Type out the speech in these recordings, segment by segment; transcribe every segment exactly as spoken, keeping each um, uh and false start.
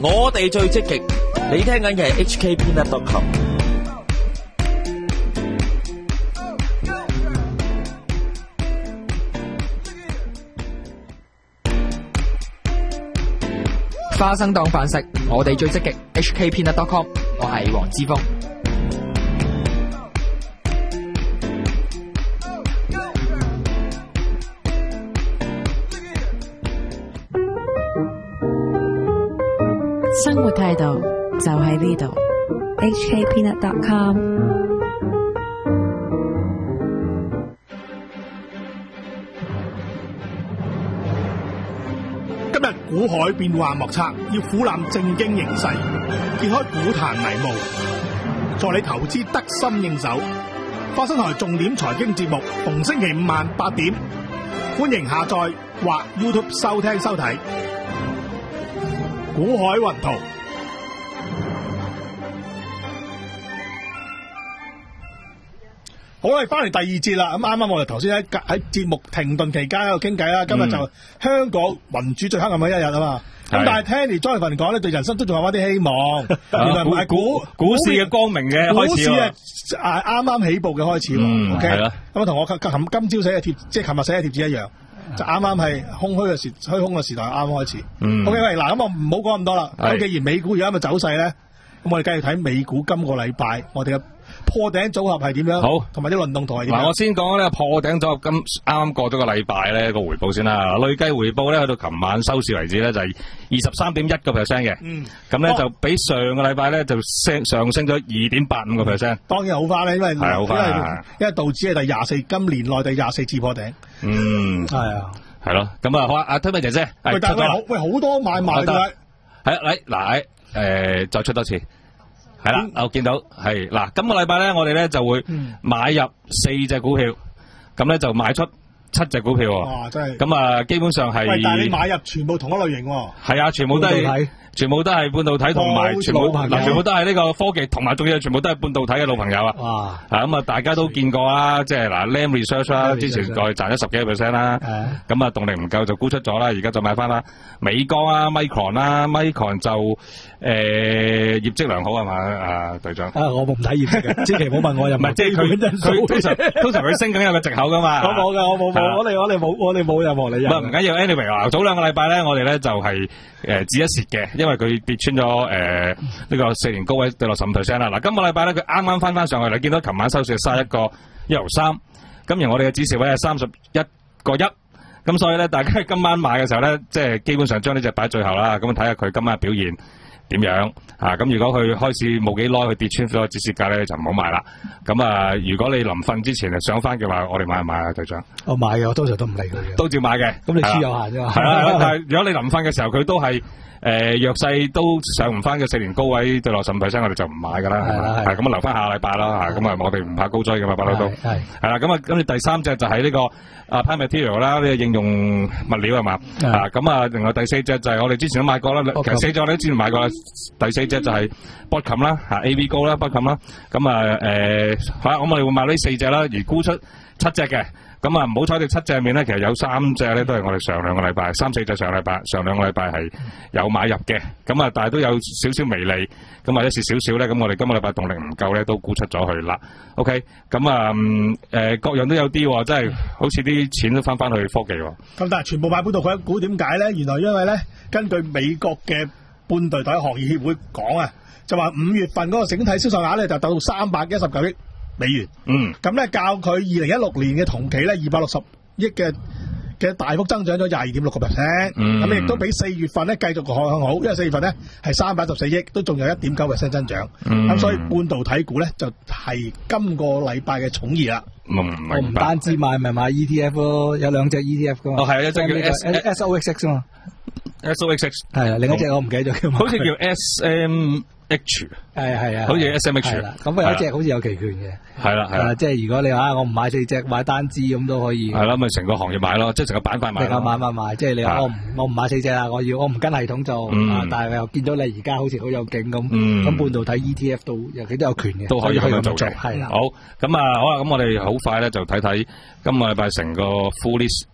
我哋最積極。你聽緊嘅係 H K Peanut dot com。 花生當飯食，我哋最積極 H K Peanut dot com， 我係黃之鋒。 生活態度就喺呢度 H K Peanut dot com。 今日股海變幻莫測，要俯瞰正經形勢，揭開股壇迷霧，助你投資得心應手。花生台重點財經節目，逢星期五晚八點，歡迎下載或 YouTube 收聽收睇。股海雲圖。好啦，翻嚟第二節啦。咁啱啱我哋頭先喺喺節目停頓期間喺度傾偈啦。今日就香港民主最黑暗嘅一日啊嘛。咁、嗯、但係聽嚟 Jonathan 講咧，對人生都仲有翻啲希望。原來唔係股股市嘅光明嘅開始。股市啊， 啱啱起步嘅開始。 嗯， OK。 係啦。 咁同我今今朝寫嘅貼，即係琴日寫嘅貼紙一樣。就啱啱係空虛嘅時，虛空嘅時代啱啱開始。嗯。OK， 喂，嗱，咁我唔好講咁多啦。咁既然美股而家咁嘅走勢咧，咁我哋繼續睇美股今個禮拜我哋嘅破頂組合係點樣？好，同埋啲運動圖係點樣？ 嗱，我先講呢個破頂組合，今啱啱過咗個禮拜咧個回報先啦。累計回報咧去到琴晚收市為止咧就係二十三點一個 percent 嘅。嗯。咁咧就比上個禮拜咧就升上升咗二點八五個 percent。 當然好翻啦，因為係好翻， 因為道指係第廿四，今年內第廿四次破頂。 嗯。係啊。係咯。咁啊好啊，阿推咩姐姐？ 喂，但係好喂好多買賣㗎。 係嚟嗱誒，再出多次。係啦，我見到係嗱，今個禮拜咧，我哋咧就會買入四隻股票，咁咧就賣出七隻股票。 哇，真係！ 咁啊，基本上係。喂， 但係你買入全部同一類型。 係啊，全部都係，全部都係半導體同埋全部嗱，全部都係呢個科技，同埋仲有全部都係半導體嘅老朋友啊。哇！啊咁啊，大家都見過啦，即係嗱 ，Lam Research 啦，之前再賺咗十幾個 percent 啦。咁啊，動力唔夠就沽出咗啦，而家就買翻啦。美光啊 ，Micron 啦 ，Micron 就誒業績良好係嘛？啊隊長。 啊，我唔睇業績嘅，千祈唔好問我又唔係，即係佢佢通常通常佢升緊有個藉口噶嘛。 我冇噶，我冇冇，我哋我哋冇我哋冇任何理由。 唔係唔緊要 ，anyway 啊，早兩個禮拜咧，我哋咧就係誒止一蝕嘅，因為佢跌穿咗誒呢個四年高位跌落十五 percent 啦。嗱，今個禮拜咧佢啱啱翻翻上去，你見到琴晚收市係三一個一毫三，咁而我哋嘅止蝕位係三十一個一。咁所以咧，大家今晚買嘅時候咧，即係基本上將呢隻擺最後啦。咁睇下佢今晚表現點樣啊？咁如果佢開始冇幾耐，佢跌穿咗個止蝕價咧，就唔好買啦。咁啊，如果你臨瞓之前上翻嘅話，我哋買唔買啊，隊長？ 我買嘅，我通常都唔理佢嘅， 都照買嘅。 咁你輸有限啫嘛。 係啦，但係如果你臨瞓嘅時候，佢都係。誒、呃、弱勢都上唔翻嘅四年高位對落十五 percent， 我哋就唔買㗎啦，係嘛？係咁啊，留翻下個禮拜啦嚇，咁啊，我哋唔怕高追㗎嘛，不嬲都係係啦。咁啊，跟住第三隻就係呢、這個啊 Applied Material 啦，呢個應用物料係嘛？啊咁啊，另外第四隻就係我哋之前都買過啦，其實四隻我哋都之前買過啦。第四隻就係 Broadcom 啦，嚇 A V 高啦 Broadcom 啦，咁啊誒好啦，咁我哋會買呢四隻啦，而沽出七隻嘅。咁啊，唔好彩哋七隻面咧，其實有三隻咧都係我哋上兩個禮拜，三四隻上禮拜，上兩個禮拜係有買入嘅。咁啊，但係都有少少微利，咁或者是少少咧。咁我哋今個禮拜動力唔夠咧，都沽出咗去啦。OK，咁啊，誒、呃、各樣都有啲，真係好似啲錢都翻翻去科技。咁但係全部買半導體股點解咧？原來因為咧，根據美國嘅半導體行業協會講啊，就話五月份嗰個整體銷售額咧就達到三百一十九億美元，嗯，咁咧較佢二零一六年嘅同期咧二百六十億嘅嘅大幅增長咗廿二點六個 percent， 咁亦都比四月份咧繼續向好，因為四月份咧係三百一十四億，都仲有一點九 percent 增長，咁、嗯、所以半導體股咧就係、是、今個禮拜嘅寵兒啦。 我唔單止買咪買 E T F 咯，有兩隻 E T F 噶嘛。 哦係啊，一隻叫 S S O X X 嘛 ，S O X X 係啊，另一隻我唔記得咗叫， 好似叫 S M H， 係係啊， 好似 S M H， 咁有一隻好似有期權嘅， 係啦係啦， 即係如果你話我唔買四隻買單支咁都可以， 係啦，咪成個行業買咯，即係成個板塊買， 成個買買買，即係你話我唔我唔買四隻啦，我要我唔跟系統做，嗯、但係又見到你而家好似好有勁咁，咁、嗯、半導體 E T F 都尤其都有權嘅， 都可以咁樣做嘅， 係啦。 好，咁啊好啦，咁我哋好快咧就睇睇今個禮拜成個 full list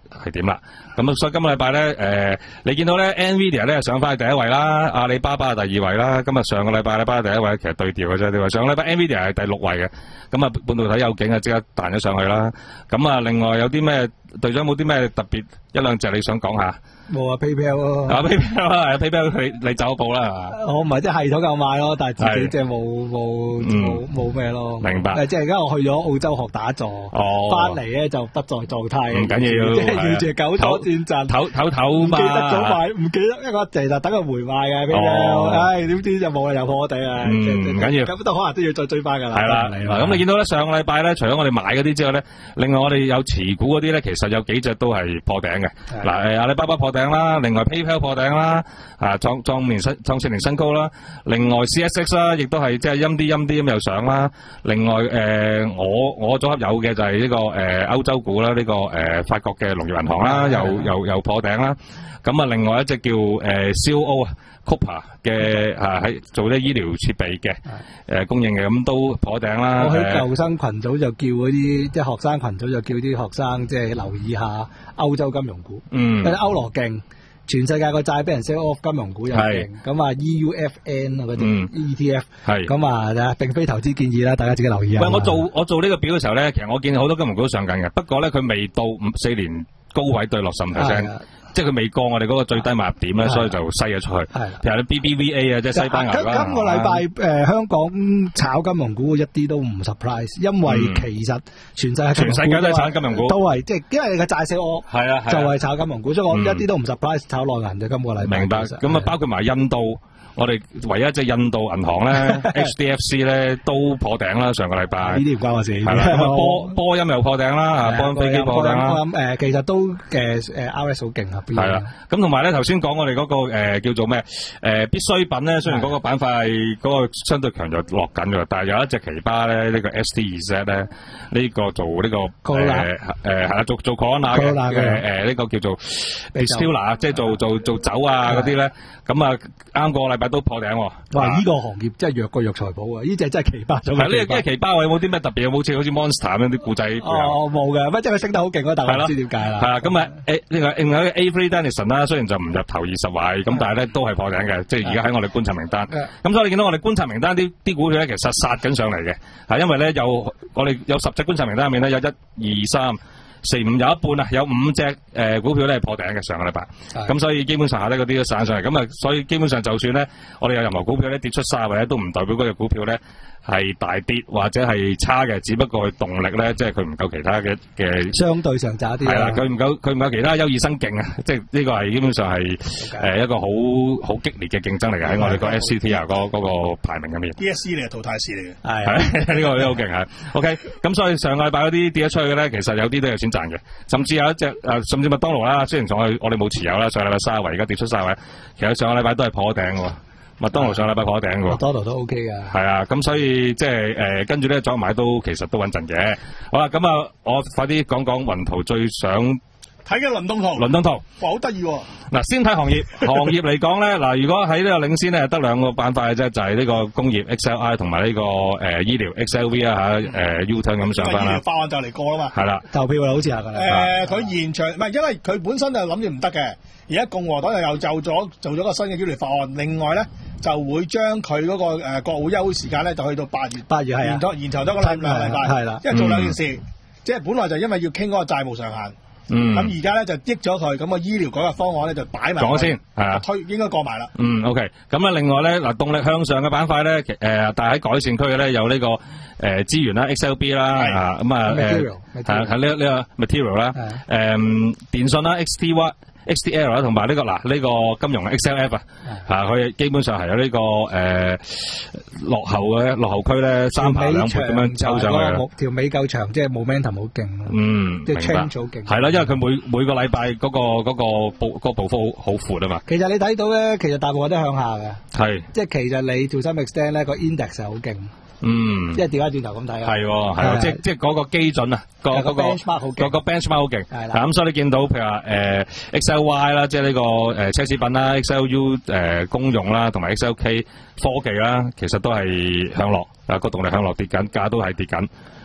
係點啦。咁所以今個禮拜咧，誒、呃，你見到咧 Nvidia 咧上翻去第一位啦，阿里巴巴係第二位啦。咁啊上個禮拜阿里巴巴第一位，其實對調嘅啫。你話上個禮拜 Nvidia 係第六位嘅，咁啊半導體有景啊，即刻彈咗上去啦。咁啊，另外有啲咩隊長冇啲咩特別一兩隻你想講下？ 冇啊 PayPal 咯， 啊 PayPal 啊 PayPal 佢你走步啦係嘛？ 我唔係即係系統夠買咯，但係自己即係冇冇冇冇咩咯。 明白。 即係而家我去咗澳洲學打坐，翻嚟咧就不在狀態。 唔緊要， 即係要住九左戰陣， 唞唞唞嘛。唔記得咗買， 唔記得一個就係等佢回賣嘅 PayPal，唉點知就冇啦，又破地啊。 嗯，唔緊要。 咁都可能都要再追翻㗎啦。 係啦，咁你見到咧上個禮拜咧，除咗我哋買嗰啲之外咧，另外我哋有持股嗰啲咧，其實有幾隻都係破頂嘅。嗱誒阿里巴巴破頂啦，另外 PayPal 破頂啦，啊創創年新創四年新高啦。另外 C S X 啦，亦都係即係陰啲陰啲咁又上啦。另外誒、呃、我我組合有嘅就係呢、這個誒歐、呃、洲股啦，呢、這個誒、呃、法國嘅農業銀行啦，又又又破頂啦。咁啊，另外一隻叫誒、呃、C O O 啊 Cooper 嘅啊喺做啲醫療設備嘅誒、呃、供應嘅，咁都破頂啦。 我喺舊生群組就叫嗰啲即係學生群組就叫啲學生即係留意下歐洲金融股， 嗯， 因為歐羅勁。全世界個債俾人 sell off，金融股又勁，咁啊 E U F N 啊嗰啲 E T F， 咁啊並非投資建議啦，大家自己留意下。 喂，我做我做呢個表嘅時候咧，其實我見好多金融股都上緊嘅，不過咧佢未到五四年高位對落十五 percent。即係佢未過我哋嗰個最低買入點咧，所以就篩咗出去。譬如啲 B B V A 啊，即係西班牙啦。 今個禮拜誒香港炒金融股一啲都唔 surprise，因為其實全世界全世界都係炒金融股， 都係即係因為你嘅債息我係啊， 就係炒金融股，所以我一啲都唔 surprise 炒內銀嘅今個禮拜。 明白。咁啊，包括埋印度。我哋唯一一隻印度銀行咧，H D F C 咧都破頂啦，上個禮拜。 呢啲唔關我事。 係啦，波波音又破頂啦，波音飛機破頂啦。 波音誒，其實都嘅誒 R S 好勁啊。 係啦，咁同埋咧頭先講我哋嗰個誒叫做咩誒必需品咧，雖然嗰個板塊嗰個相對強就落緊嘅，但係有一隻奇葩咧，呢個 S T 二 Z 咧，呢個做呢個誒誒係啦，做做 Corona 嘅誒誒呢個叫做 Distiller，即係做做做酒啊嗰啲咧，咁啊啱個禮拜都破頂喎！ 哇！呢個行業真係弱過藥材鋪啊！呢隻真係奇葩咗。 係呢隻奇葩喎！有冇啲咩特別？有冇似好似 Monster 咁樣啲故仔？ 哦，冇嘅，乜即係佢升得好勁咯，但係唔知點解啦。 係啦，咁啊誒另外另外一個 Avery Dennison 啦，雖然就唔入頭二十位，咁但係咧都係破頂嘅，即係而家喺我哋觀察名單。咁所以你見到我哋觀察名單啲啲股票咧，其實殺緊上嚟嘅，係因為咧有我哋有十隻觀察名單入面咧，有一二三。四五有一半啊，有五隻誒、呃、股票咧係破頂嘅上個禮拜，咁所以基本上下咧嗰啲都散上嚟，咁啊所以基本上就算咧我哋有任何股票咧跌出卅位咧，都唔代表嗰隻股票咧係大跌或者係差嘅，只不過佢動力咧即係佢唔夠其他嘅嘅相對上渣啲。係啦， 佢唔夠佢唔夠其他優異生勁啊，即係呢個係基本上係誒一個好好激烈嘅競爭嚟嘅喺我哋個 S C T 啊嗰嗰個排名入面。 D S C 嚟嘅淘汰市嚟嘅。 係呢個都好勁係。OK， 咁所以上個禮拜嗰啲跌咗出去嘅咧，其實有啲都有錢賺嘅，甚至有一隻誒、呃，甚至麥當勞啦，雖然仲係我哋冇持有啦，上個禮拜卅位，而家跌出卅位，其實上個禮拜都係破頂嘅。麥當勞上個禮拜破頂嘅。 麥當勞都 OK 㗎。 係啊，咁所以即係誒，跟住咧再買都其實都穩陣嘅。好啦，咁啊，我快啲講講雲圖最想睇嘅倫敦圖。 倫敦圖， 哇，好得意喎！ 嗱，先睇行業，行業嚟講咧，嗱，如果喺呢個領先咧，得兩個板塊嘅啫，就係、是、呢個工業 X L I 同埋呢個誒、呃、醫療 X L V 啊嚇，誒 U turn 咁上翻啦。 法案就嚟過啦嘛。 係啦， 投票啦，好似係㗎啦。 誒，佢、呃、延長唔係，因為佢本身就諗住唔得嘅，而家共和黨又又就咗做咗個新嘅醫療法案，另外咧就會將佢嗰個誒國會休會時間咧就去到八月。八月係延咗延長咗個兩兩禮拜。係啦，因為做兩件事，嗯、即係本來就因為要傾嗰個債務上限。嗯，咁而家咧就益咗佢，咁個醫療改革方案咧就擺埋。講咗先，係啊，推應該過埋啦。嗯 ，OK，咁啊，另外咧嗱，動力向上嘅板塊咧，誒、呃，但係喺改善區嘅咧有呢、這個誒資、呃、源啦 ，X L B 啦，啊，咁啊，誒，係係呢呢個 material 啦，誒、呃，電信啦 ，X T Y。X T L 啦，同埋呢個嗱呢、這個金融 X L F 啊，嚇佢基本上係有呢、這個誒、呃、落後嘅落後區咧，三排兩撥咁樣抽上去。 條尾夠長，即係 momentum 好勁。 嗯， 即係 change 好勁。 係啦，因為佢每每個禮拜嗰個嗰、那個步嗰個步幅好好闊啊嘛。 其實你睇到咧，其實大部分都向下嘅。 係。即係其實你 to some extent 咧個 index 係好勁。 嗯， 即係調翻轉頭咁睇啊， 係喎，係喎，即係即係嗰個基準啊，個嗰個嗰個 benchmark 好勁，係啦，咁所以你見到譬如話誒 X L Y 啦，即係呢個誒奢侈品啦 ，X L U 誒公用啦，同埋 X L K 科技啦，其實都係向落，啊個動力向落跌緊，價都係跌緊。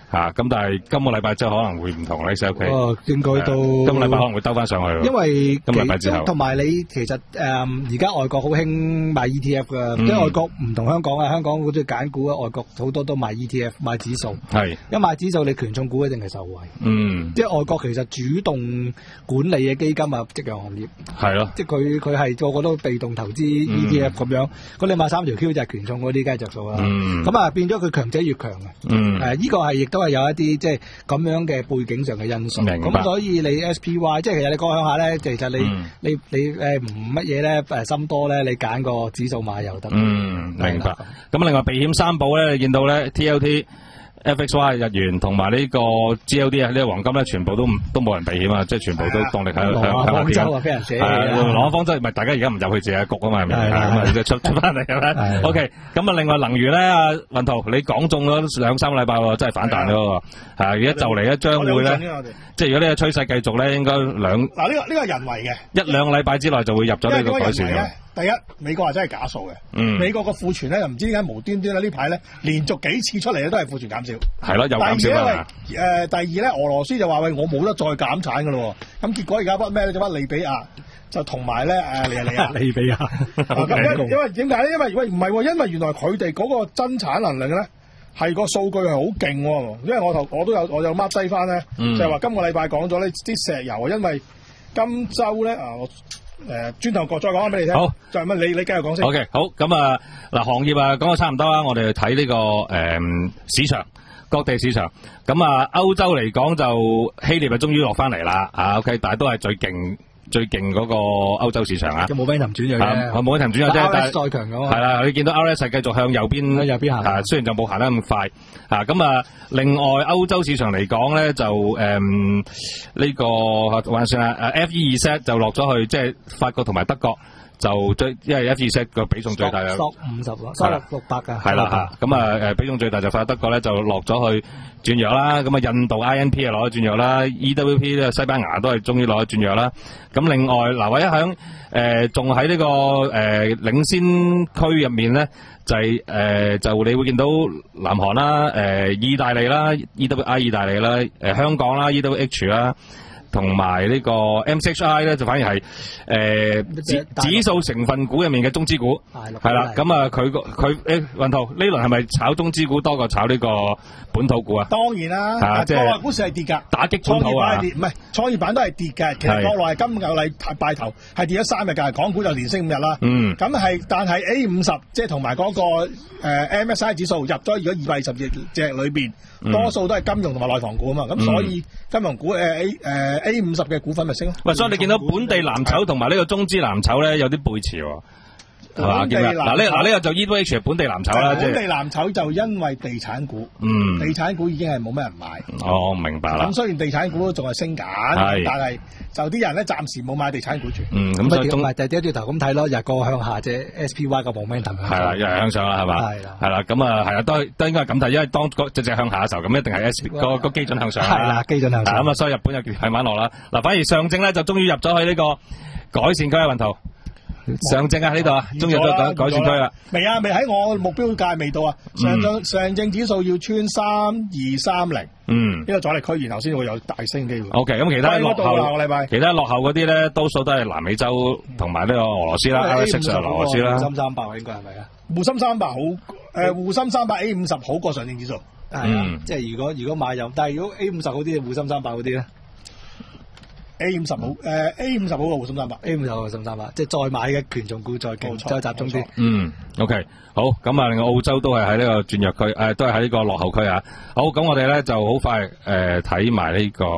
嚇，咁但係今個禮拜之後可能會唔同咧 ，C L K。 哦，應該都。 今個禮拜可能會兜翻上去。 因為今個禮拜之後， 同埋你其實誒而家外國好興買 E T F 噶，即係外國唔同香港啊，香港好中意揀股啊，外國好多都買 E T F 買指數。係。一買指數，你權重股一定係受惠。嗯。即係外國其實主動管理嘅基金啊，夕陽行業。係咯。即係佢佢係個個都被動投資 E T F 咁樣，咁你買三條 Q 就係權重嗰啲，梗係着數啦。咁啊變咗佢強者越強啊。嗯。誒，呢個係亦都係有一啲即係咁樣嘅背景上嘅因素。明白。咁所以你 S P Y 即係其實你講向下咧，其實你你你誒唔乜嘢咧誒心多咧，你揀個指數買又得。嗯，明白。咁另外避險三寶咧，你見到咧 T L T。F X Y 日元同埋呢個 G L D 啊，呢個黃金咧，全部都都冇人避險啊，即係全部都動力喺度向向下跌。方舟啊，俾人寫。係朗方舟，唔係大家而家唔入去自己焗啊嘛，係咪？咁啊，即係出出翻嚟係咪 ？OK，咁啊，另外能源咧，阿雲圖你講中咗兩三個禮拜喎，真係反彈咯喎。係而家就嚟咧，將會咧，即係如果呢個趨勢繼續咧，應該兩嗱呢個呢個係人為嘅， 一兩個禮拜之內就會入咗呢個改善嘅。 第一，美國係真係假數嘅。嗯。美國個庫存咧又唔知點解無端端咧呢排咧連續幾次出嚟咧都係庫存減少。係咯，又減少啦。第二咧，誒第二咧，俄羅斯就話喂我冇得再減產㗎咯喎。咁結果而家屈咩咧？就屈利比亞就同埋咧誒利亞利亞。利比亞。咁因因為點解咧？因為喂唔係喎，因為原來佢哋嗰個增產能力咧係個數據係好勁喎。因為我頭我都有我有 mark 低翻咧，就係話今個禮拜講咗呢啲石油啊，因為今週咧啊我。誒，轉頭過再講翻俾你聽。好，就係乜？你你繼續講先。O K，好，咁啊，嗱，行業啊，講到差唔多啦，我哋睇呢個誒、嗯、市場，各地市場。咁啊，歐洲嚟講就希臘啊，終於落翻嚟啦，啊 ，O K， 但係都係最勁。最勁嗰個歐洲市場啊，有冇 momentum 轉弱嘅？係冇 momentum 轉弱啫，但係再強嘅係啦，你見到 R S 係繼續向右邊右邊行啊，雖然就冇行得咁快啊。咁啊，另外歐洲市場嚟講咧，就誒呢、嗯這個還算啊，誒 F E 二 set 就落咗去，即係法國同埋德國。就最，因為 F 二 set 個比重最大有索五十咯，索六百噶，係啦吓，咁啊誒比重最大就法德國咧就落咗去轉弱啦，咁啊印度 I N P 啊攞咗轉弱啦 ，E W P 咧西班牙都係終於攞咗轉弱啦，咁另外嗱我一響誒仲喺呢個誒、呃、領先區入面咧就係、是、誒、呃、就你會見到南韓啦，誒、呃、意大利啦 ，E W I 意大利啦，誒、呃、香港啦 ，E W H 啦。同埋呢個 M C H I 咧，就反而係誒、呃、指指數成分股入面嘅中資股，係啦。咁啊，佢個佢誒雲圖呢輪係咪炒中資股多過炒呢個本土股啊？當然啦，啊，即係國內股市係跌㗎，打擊本土啊，唔係創業板都係跌嘅。其實國內係今個禮拜頭係跌咗三日㗎，港股就連升五日啦。嗯，咁係但係 A 五十即係同埋嗰個、呃、M S I 指數入咗，如果二百二十隻隻裏邊，多數都係金融同埋內房股啊嘛。咁、嗯、所以金融股誒 A 誒。A 五十嘅股份咪升咯。喂，所以你見到本地藍籌同埋呢個中資藍籌咧有啲背馳喎，係嘛？嗱呢嗱呢個就 E W H 本地藍籌啦，即係本地藍籌就因為地產股，嗯，地產股已經係冇咩人買。哦，明白啦。咁雖然地產股都仲係升緊，但係就啲人咧暫時冇買地產股住。嗯，咁所以中咪就掉掉頭咁睇咯，日過向下啫 ，S P Y 個 momentum 係啦，又係向上啦，係嘛？係啦，係啦，咁啊係啊，都都應該係咁睇，因為當嗰隻隻向下嘅時候，咁一定係 S P 個個基準向上。係啦，基準向上。咁啊，所以日本又係慢落啦。嗱，反而上證咧就終於入咗去呢個改善區嘅運圖。上證啊呢度啊，終於都改改善區啦。未啊，未喺我目標價未到啊。上證上證指數要穿三二三零，嗯，呢個阻力區，然後先會有大升機會。O K，咁其他落後，其他落後嗰啲咧，多數都係南美洲同埋呢個俄羅斯啦 ，R S 係俄羅斯啦。滬深三百應該係咪啊？滬深三百好，誒，滬深三百 A 五十好過上證指數。係啊，即係如果如果買入，但係如果 A 五十好啲，滬深三百嗰啲咧？A 五十好，誒 A 五十好過滬深三百 ，A 五十好過滬深三百，即係再買嘅權重股再勁，再集中啲。嗯 ，OK，好，咁啊，另外澳洲都係喺呢個轉弱區，誒、呃，都係喺呢個落後區啊。好，咁我哋咧就好快誒睇埋呢個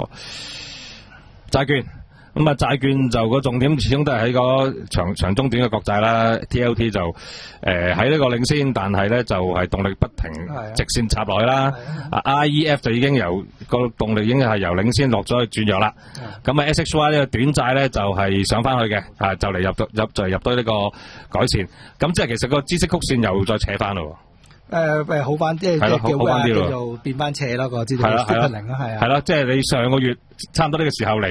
債券。咁啊，債券就個重點始終都係喺個長長中短嘅國債啦。T L T 就誒喺呢個領先，但係咧就係、是、動力不停直線插落去啦。啊 I E F 就已經由個動力已經係由領先落咗去轉弱啦。咁啊 S H Y 呢個短債咧就係、是、上翻去嘅，啊就嚟入到入就嚟入到呢個改善。咁即係其實個孳息曲線又再扯翻咯。誒誒，好翻，即係叫啊，叫做變翻斜咯個孳息曲線零啦，係啊。係咯，即係你上個月差唔多呢個時候嚟。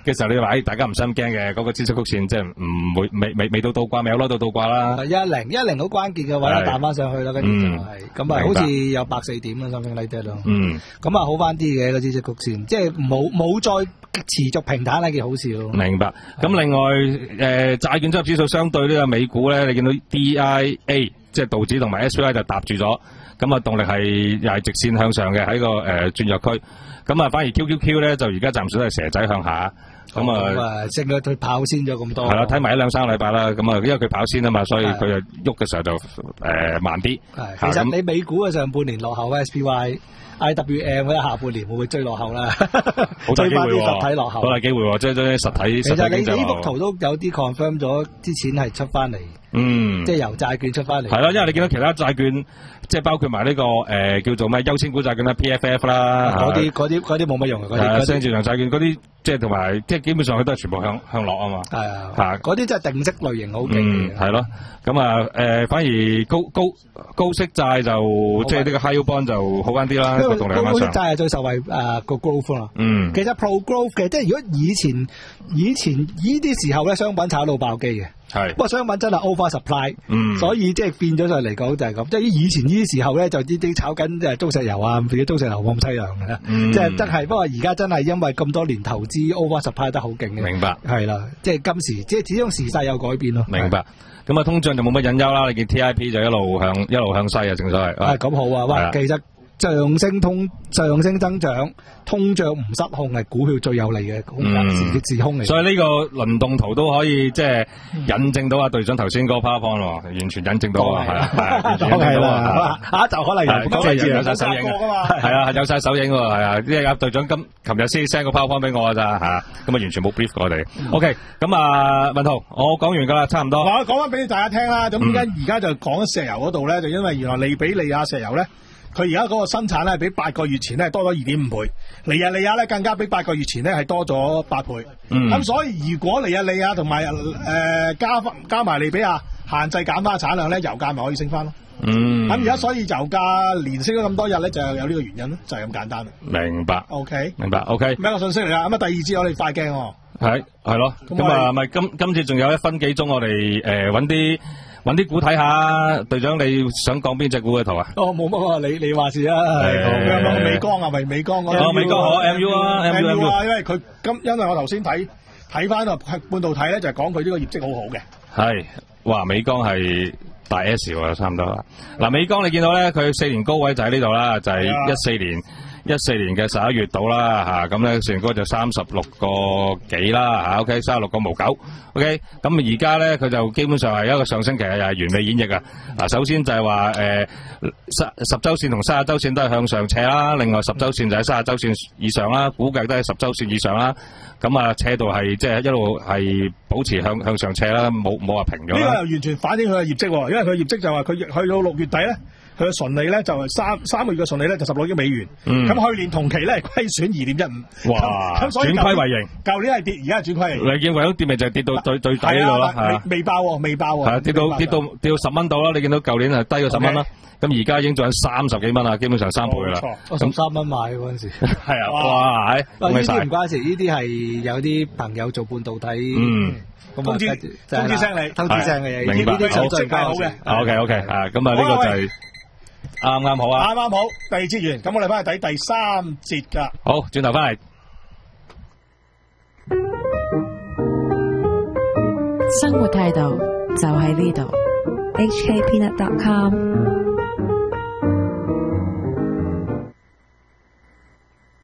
嘅時候，你話大家唔使咁驚嘅，嗰個孳息曲線即係唔會未未未到倒掛，未有攞到倒掛啦。 一零一零好關鍵嘅位彈翻上去啦，跟住就係咁啊，好似有百四點啦，something like that咯。嗯，咁啊好翻啲嘅個孳息曲線，即係冇冇再持續平坦係件好事咯。明白。咁另外誒債券綜合指數相對呢個美股咧，你見到 D I A 即係道指同埋 S P Y 就搭住咗，咁啊動力係又係直線向上嘅喺個誒轉弱區。咁啊，反而 Q Q Q 咧就而家暫時都係蛇仔向下，咁啊，升咗佢跑先咗咁多。係啦，睇埋一兩三個禮拜啦，咁啊，因為佢跑先啊嘛，所以佢就喐嘅時候就誒慢啲。係，其實你美股嘅上半年落後 S P Y、I W M 嗰啲下半年會唔會追落後啦？好大機會喎，實體落後，好大機會喎，即係啲實體。其實你呢幅圖都有啲 confirm 咗啲錢係出翻嚟。嗯，即係由債券出翻嚟。係啦，因為你見到其他債券，即係包括埋呢、這個誒、呃、叫做咩優先股債券啦 ，P F F 啦，嗰啲嗰啲嗰啲冇乜用嘅。係啊，商業債券嗰啲，即係同埋即係基本上佢都係全部向向落啊嘛。係啊，嚇嗰啲真係定息類型好勁嘅。係咯，咁啊誒，反而高高高息債就即係呢個 high yield bond 就好翻啲啦。個動力高息債係最受惠誒個 growth 啦。嗯，其實 pro growth 嘅，即係如果以前以前呢啲時候咧，商品炒到爆機嘅。係，不過商品真係 over supply，嗯，所以即係變咗上嚟講就係咁，即係以前呢啲時候咧就啲啲炒緊即係中石油啊，自己中石油咁淒涼嘅，嗯，即係真係，不過而家真係因為咁多年投資 over supply 得好勁嘅，明白，係啦，即係今時即係始終時勢有改變咯，明白，咁啊通脹就冇乜隱憂啦，你見 T I P 就一路向一路向西啊，正所謂，係咁好啊，哇，其實。上升通上升增長，通脹唔失控係股票最有利嘅空間時時空嚟。所以呢個輪動圖都可以即係引證到阿隊長頭先嗰個 PowerPoint 喎，完全引證到啊，係啊，係啦，下一集可能有咁嘅嘢有晒手影啊，係啊，有晒手影喎，係啊，因為阿隊長今琴日先 send 個 PowerPoint 俾我㗎咋嚇，咁啊完全冇 brief 過我哋。OK，咁啊文圖，我講完㗎啦，差唔多。我講翻俾大家聽啦，咁點解而家就講石油嗰度咧？就因為原來利比里亞石油咧。佢而家嗰個生產咧，比八個月前咧多咗二點五倍，尼日利亞咧更加比八個月前咧係多咗八倍。咁、嗯、所以如果尼日利亞同埋誒加翻加埋利比亞限制減翻產量咧，油價咪可以升翻咯。嗯。咁而家所以油價連升咗咁多日咧，就有呢個原因咯，就係、是、咁簡單。明白。O、okay? K。明白。O K。咩個信息嚟啦？咁啊，第二節我哋快鏡喎。係係咯。咁啊，咪今今次仲有一分幾鐘，我哋誒揾啲。揾啲股睇下，隊長你想講邊隻股嘅圖啊？哦，冇乜啊，你你話事啊。係美光啊，咪美光嗰個。哦，美光好 M U 啊 ，M U 啊，因為佢今因為我頭先睇睇翻個半導體咧，就係講佢呢個業績好好嘅。係，哇，美光係大 S 喎，差唔多啦。嗱，美光你見到咧，佢四年高位就喺呢度啦，就係一四年。一四年嘅十一月到啦吓，咁咧成個就三十六個幾啦吓 ，OK， 三十六個毛九 ，OK，咁而家咧佢就基本上係一個上升期，又係完美演繹啊！嗱，首先就係話誒十十周線同三十周線都係向上斜啦，另外十周線就喺三十周線以上啦，估計都係十周線以上啦，咁啊斜度係即係一路係保持向向上斜啦，冇冇話平咗。呢個又完全反映佢嘅業績，因為佢業績就話佢去到六月底咧。佢嘅純利咧就係三三個月嘅純利咧就十六億美元，咁、嗯、去年同期咧虧損二點一五，哇！咁所以轉虧為盈，舊年係跌，而家係轉虧。你見為咗跌咪就係跌到最最底呢度啦，係未爆喎，未爆喎，係啊，跌到跌到跌到十蚊度啦。你見到舊年係低過十蚊啦，咁而家已經做緊三十幾蚊啦，基本上三倍啦。我十三蚊買嗰陣時，係啊，哇！呢啲唔關事，呢啲係有啲朋友做半導體，嗯，通知通知聲你，通知聲嘅嘢，明白，好嘅，OK OK 啊，咁啊呢個就係。啱啱好啊！啱啱好，第二節完，咁我哋翻去睇第三節噶。好，轉頭翻嚟。 生活態度就喺呢度。H K Peanut dot com